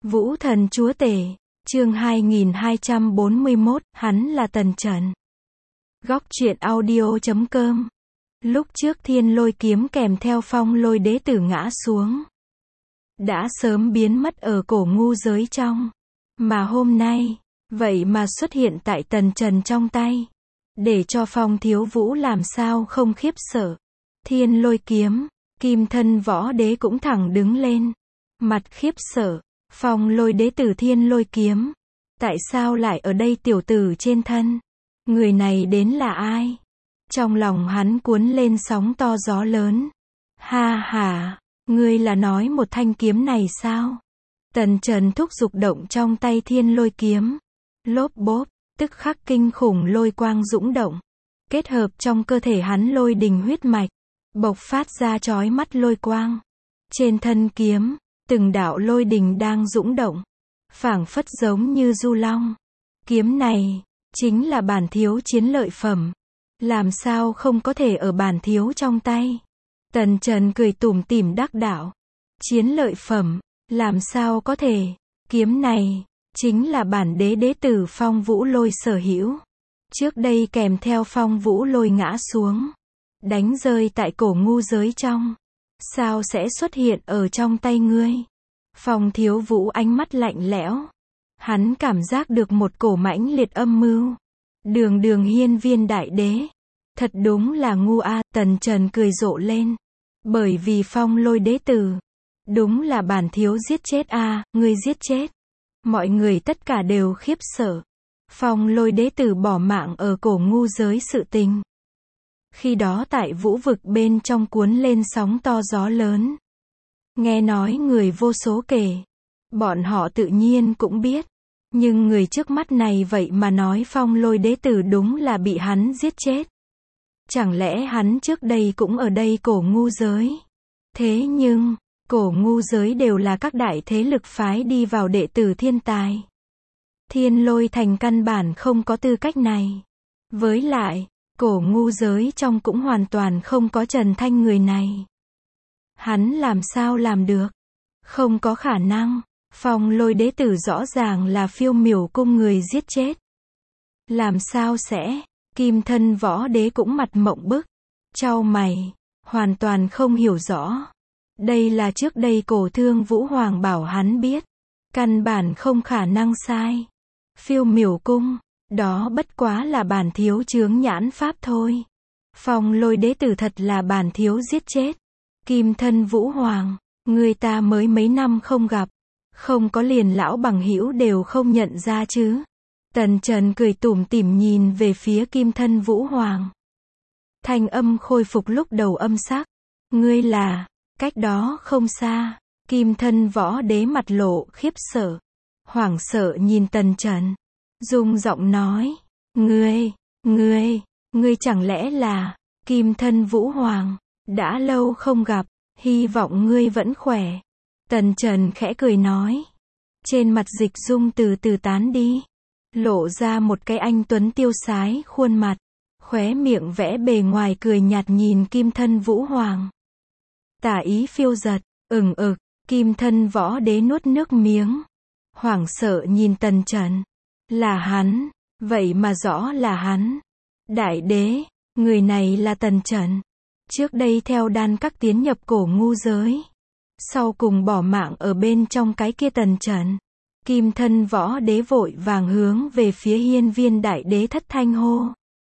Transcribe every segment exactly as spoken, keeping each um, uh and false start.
Vũ thần chúa tể, chương hai nghìn hai trăm bốn mươi mốt, hắn là Tần Trần. Góc truyện audio chấm com. Lúc trước thiên lôi kiếm kèm theo phong lôi đế tử ngã xuống, đã sớm biến mất ở cổ ngu giới trong. Mà hôm nay, vậy mà xuất hiện tại Tần Trần trong tay. Để cho Phong Thiếu Vũ làm sao không khiếp sợ. Thiên lôi kiếm, kim thân võ đế cũng thẳng đứng lên. Mặt khiếp sợ, phong lôi đế tử thiên lôi kiếm. Tại sao lại ở đây tiểu tử trên thân? Người này đến là ai? Trong lòng hắn cuốn lên sóng to gió lớn. Ha ha, ngươi là nói một thanh kiếm này sao? Tần Trần thúc giục động trong tay thiên lôi kiếm. Lốp bốp, tức khắc kinh khủng lôi quang dũng động. Kết hợp trong cơ thể hắn lôi đình huyết mạch, bộc phát ra chói mắt lôi quang. Trên thân kiếm, từng đạo lôi đình đang dũng động, phảng phất giống như du long. Kiếm này, chính là bản thiếu chiến lợi phẩm. Làm sao không có thể ở bản thiếu trong tay? Tần Trần cười tủm tỉm đắc đạo. Chiến lợi phẩm, làm sao có thể? Kiếm này, chính là bản đế đế tử phong vũ lôi sở hữu. Trước đây kèm theo phong vũ lôi ngã xuống, đánh rơi tại cổ ngu giới trong. Sao sẽ xuất hiện ở trong tay ngươi? Phong Thiếu Vũ ánh mắt lạnh lẽo. Hắn cảm giác được một cổ mãnh liệt âm mưu. Đường đường hiên viên đại đế. Thật đúng là ngu a. Tần Trần cười rộ lên. Bởi vì phong lôi đế tử, đúng là bản thiếu giết chết a. Ngươi giết chết. Mọi người tất cả đều khiếp sợ. Phong lôi đế tử bỏ mạng ở cổ ngu giới sự tình. Khi đó tại vũ vực bên trong cuốn lên sóng to gió lớn. Nghe nói người vô số kể. Bọn họ tự nhiên cũng biết. Nhưng người trước mắt này vậy mà nói phong lôi đế tử đúng là bị hắn giết chết. Chẳng lẽ hắn trước đây cũng ở đây cổ ngu giới? Thế nhưng, cổ ngu giới đều là các đại thế lực phái đi vào đệ tử thiên tài. Thiên lôi thành căn bản không có tư cách này. Với lại, cổ ngu giới trong cũng hoàn toàn không có Trần Thanh người này. Hắn làm sao làm được? Không có khả năng. Phong lôi đế tử rõ ràng là phiêu miểu cung người giết chết. Làm sao sẽ? Kim thân võ đế cũng mặt mộng bức. Chau mày, hoàn toàn không hiểu rõ. Đây là trước đây cổ thương Vũ Hoàng bảo hắn biết. Căn bản không khả năng sai. Phiêu miểu cung, đó bất quá là bản thiếu chướng nhãn pháp thôi. Phong lôi đế tử thật là bản thiếu giết chết. Kim thân Vũ Hoàng, người ta mới mấy năm không gặp. Không có liền lão bằng hữu đều không nhận ra chứ. Tần Trần cười tủm tỉm nhìn về phía kim thân Vũ Hoàng. Thanh âm khôi phục lúc đầu âm sắc. Ngươi là, cách đó không xa. Kim thân võ đế mặt lộ khiếp sợ. Hoảng sợ nhìn Tần Trần. Rung giọng nói. Ngươi, ngươi, ngươi chẳng lẽ là kim thân Vũ Hoàng. Đã lâu không gặp, hy vọng ngươi vẫn khỏe. Tần Trần khẽ cười nói. Trên mặt dịch dung từ từ tán đi. Lộ ra một cái anh tuấn tiêu sái khuôn mặt. Khóe miệng vẽ bề ngoài cười nhạt nhìn kim thân Vũ Hoàng. Tà ý phiêu giật, ửng ực, kim thân võ đế nuốt nước miếng. Hoảng sợ nhìn Tần Trần. Là hắn, vậy mà rõ là hắn. Đại đế, người này là Tần Trần. Trước đây theo đan các tiến nhập cổ ngu giới. Sau cùng bỏ mạng ở bên trong cái kia Tần Trần. Kim thân võ đế vội vàng hướng về phía hiên viên đại đế thất thanh hô.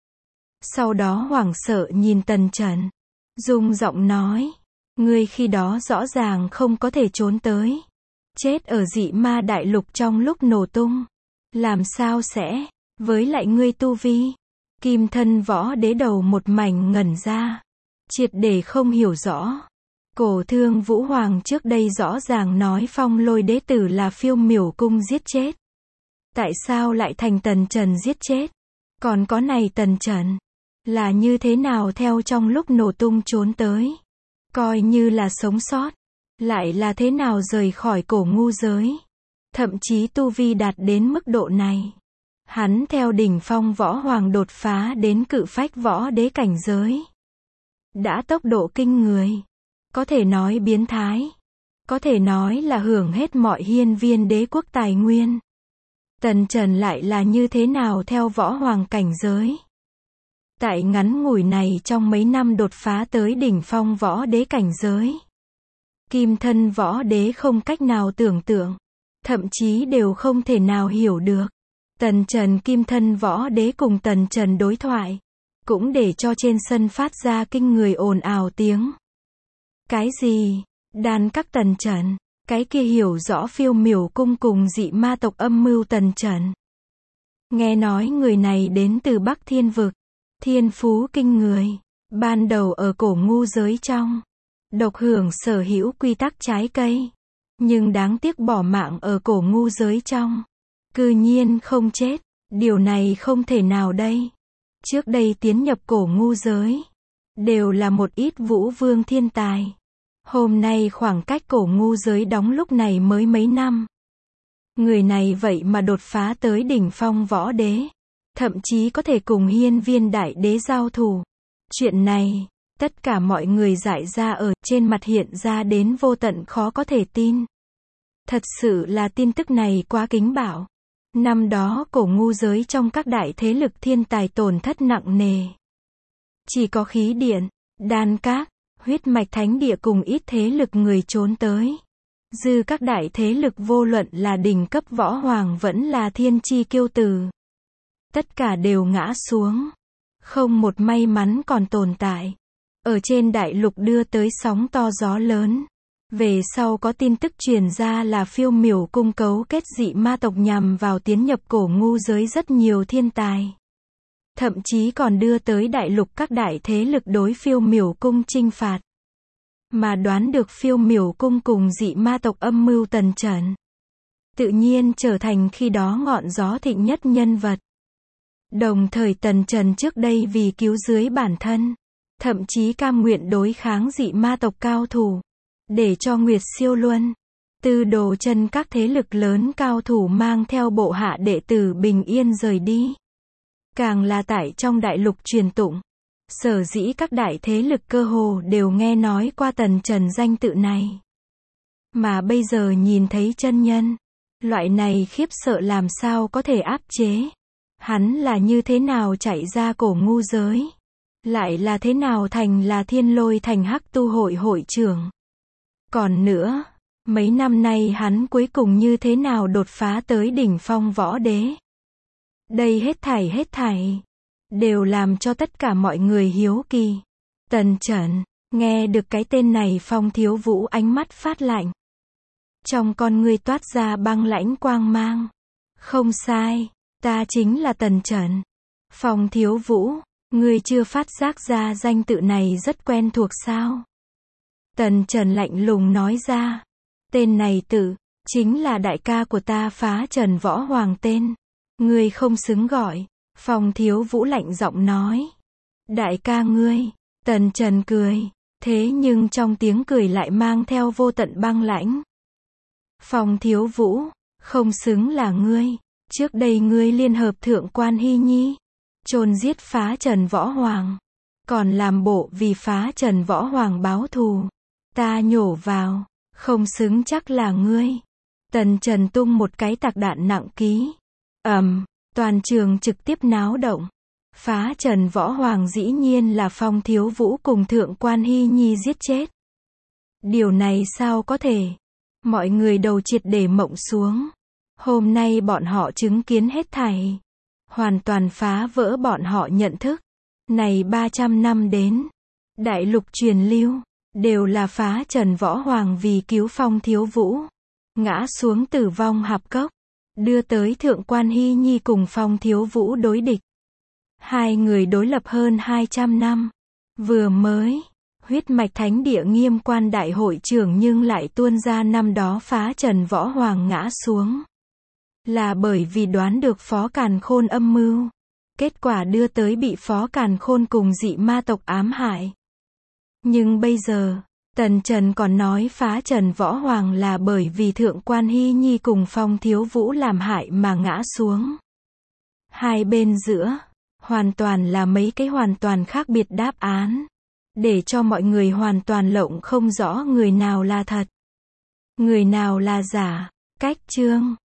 Sau đó hoảng sợ nhìn Tần Trần. Rung giọng nói. Ngươi khi đó rõ ràng không có thể trốn tới. Chết ở dị ma đại lục trong lúc nổ tung. Làm sao sẽ? Với lại ngươi tu vi. Kim thân võ đế đầu một mảnh ngẩn ra. Triệt để không hiểu rõ. Cổ thương Vũ Hoàng trước đây rõ ràng nói phong lôi đế tử là phiêu miểu cung giết chết. Tại sao lại thành Tần Trần giết chết? Còn có này Tần Trần, là như thế nào theo trong lúc nổ tung trốn tới? Coi như là sống sót, lại là thế nào rời khỏi cổ ngu giới? Thậm chí tu vi đạt đến mức độ này. Hắn theo đỉnh phong võ hoàng đột phá đến cự phách võ đế cảnh giới. Đã tốc độ kinh người. Có thể nói biến thái. Có thể nói là hưởng hết mọi hiên viên đế quốc tài nguyên. Tần Trần lại là như thế nào theo võ hoàng cảnh giới? Tại ngắn ngủi này trong mấy năm đột phá tới đỉnh phong võ đế cảnh giới. Kim thân võ đế không cách nào tưởng tượng, thậm chí đều không thể nào hiểu được. Tần Trần kim thân võ đế cùng Tần Trần đối thoại, cũng để cho trên sân phát ra kinh người ồn ào tiếng. Cái gì? Đan các Tần Trần, cái kia hiểu rõ phiêu miểu cung cùng dị ma tộc âm mưu Tần Trần. Nghe nói người này đến từ Bắc Thiên Vực, thiên phú kinh người, ban đầu ở cổ ngu giới trong, độc hưởng sở hữu quy tắc trái cây, nhưng đáng tiếc bỏ mạng ở cổ ngu giới trong, cư nhiên không chết, điều này không thể nào đây. Trước đây tiến nhập cổ ngu giới, đều là một ít vũ vương thiên tài. Hôm nay khoảng cách cổ ngu giới đóng lúc này mới mấy năm. Người này vậy mà đột phá tới đỉnh phong võ đế. Thậm chí có thể cùng hiên viên đại đế giao thủ. Chuyện này, tất cả mọi người dại ra ở trên mặt hiện ra đến vô tận khó có thể tin. Thật sự là tin tức này quá kính bạo. Năm đó cổ ngu giới trong các đại thế lực thiên tài tổn thất nặng nề. Chỉ có khí điện, đan các, huyết mạch thánh địa cùng ít thế lực người trốn tới. Dư các đại thế lực vô luận là đỉnh cấp võ hoàng vẫn là thiên chi kiêu tử. Tất cả đều ngã xuống. Không một may mắn còn tồn tại. Ở trên đại lục đưa tới sóng to gió lớn. Về sau có tin tức truyền ra là phiêu miểu cung cấu kết dị ma tộc nhằm vào tiến nhập cổ ngu giới rất nhiều thiên tài. Thậm chí còn đưa tới đại lục các đại thế lực đối phiêu miểu cung chinh phạt. Mà đoán được phiêu miểu cung cùng dị ma tộc âm mưu Tần Trần. Tự nhiên trở thành khi đó ngọn gió thịnh nhất nhân vật. Đồng thời Tần Trần trước đây vì cứu dưới bản thân, thậm chí cam nguyện đối kháng dị ma tộc cao thủ, để cho Nguyệt Siêu Luân, Tư Đồ Chân các thế lực lớn cao thủ mang theo bộ hạ đệ tử bình yên rời đi. Càng là tại trong đại lục truyền tụng, sở dĩ các đại thế lực cơ hồ đều nghe nói qua Tần Trần danh tự này. Mà bây giờ nhìn thấy chân nhân, loại này khiếp sợ làm sao có thể áp chế. Hắn là như thế nào chạy ra cổ ngu giới? Lại là thế nào thành là Thiên Lôi Thành Hắc Tu hội hội trưởng? Còn nữa, mấy năm nay hắn cuối cùng như thế nào đột phá tới đỉnh phong võ đế? Đây hết thảy hết thảy, đều làm cho tất cả mọi người hiếu kỳ. Tần Trần, nghe được cái tên này Phong Thiếu Vũ ánh mắt phát lạnh. Trong con ngươi toát ra băng lãnh quang mang. Không sai. Ta chính là Tần Trần. Phong Thiếu Vũ, ngươi chưa phát giác ra danh tự này rất quen thuộc sao? Tần Trần lạnh lùng nói ra. Tên này tự, chính là đại ca của ta Phá Trần Võ Hoàng tên. Ngươi không xứng gọi. Phong Thiếu Vũ lạnh giọng nói. Đại ca ngươi. Tần Trần cười. Thế nhưng trong tiếng cười lại mang theo vô tận băng lãnh. Phong Thiếu Vũ, không xứng là ngươi. Trước đây ngươi liên hợp thượng quan Hy Nhi, chôn giết Phá Trần Võ Hoàng, còn làm bộ vì Phá Trần Võ Hoàng báo thù. Ta nhổ vào, không xứng chắc là ngươi. Tần Trần tung một cái tạc đạn nặng ký. Ầm, um, toàn trường trực tiếp náo động. Phá Trần Võ Hoàng dĩ nhiên là Phong Thiếu Vũ cùng thượng quan Hy Nhi giết chết. Điều này sao có thể? Mọi người đầu triệt để mộng xuống. Hôm nay bọn họ chứng kiến hết thảy, hoàn toàn phá vỡ bọn họ nhận thức. Này ba trăm năm đến, đại lục truyền lưu, đều là Phá Trần Võ Hoàng vì cứu Phong Thiếu Vũ, ngã xuống tử vong hạp cốc, đưa tới thượng quan Hy Nhi cùng Phong Thiếu Vũ đối địch. Hai người đối lập hơn hai trăm năm, vừa mới, huyết mạch thánh địa nghiêm quan đại hội trưởng nhưng lại tuôn ra năm đó Phá Trần Võ Hoàng ngã xuống. Là bởi vì đoán được Phó Càn Khôn âm mưu. Kết quả đưa tới bị Phó Càn Khôn cùng dị ma tộc ám hại. Nhưng bây giờ, Tần Trần còn nói Phá Trần Võ Hoàng là bởi vì thượng quan Hy Nhi cùng Phong Thiếu Vũ làm hại mà ngã xuống. Hai bên giữa, hoàn toàn là mấy cái hoàn toàn khác biệt đáp án. Để cho mọi người hoàn toàn lộng không rõ người nào là thật. Người nào là giả? Cách chương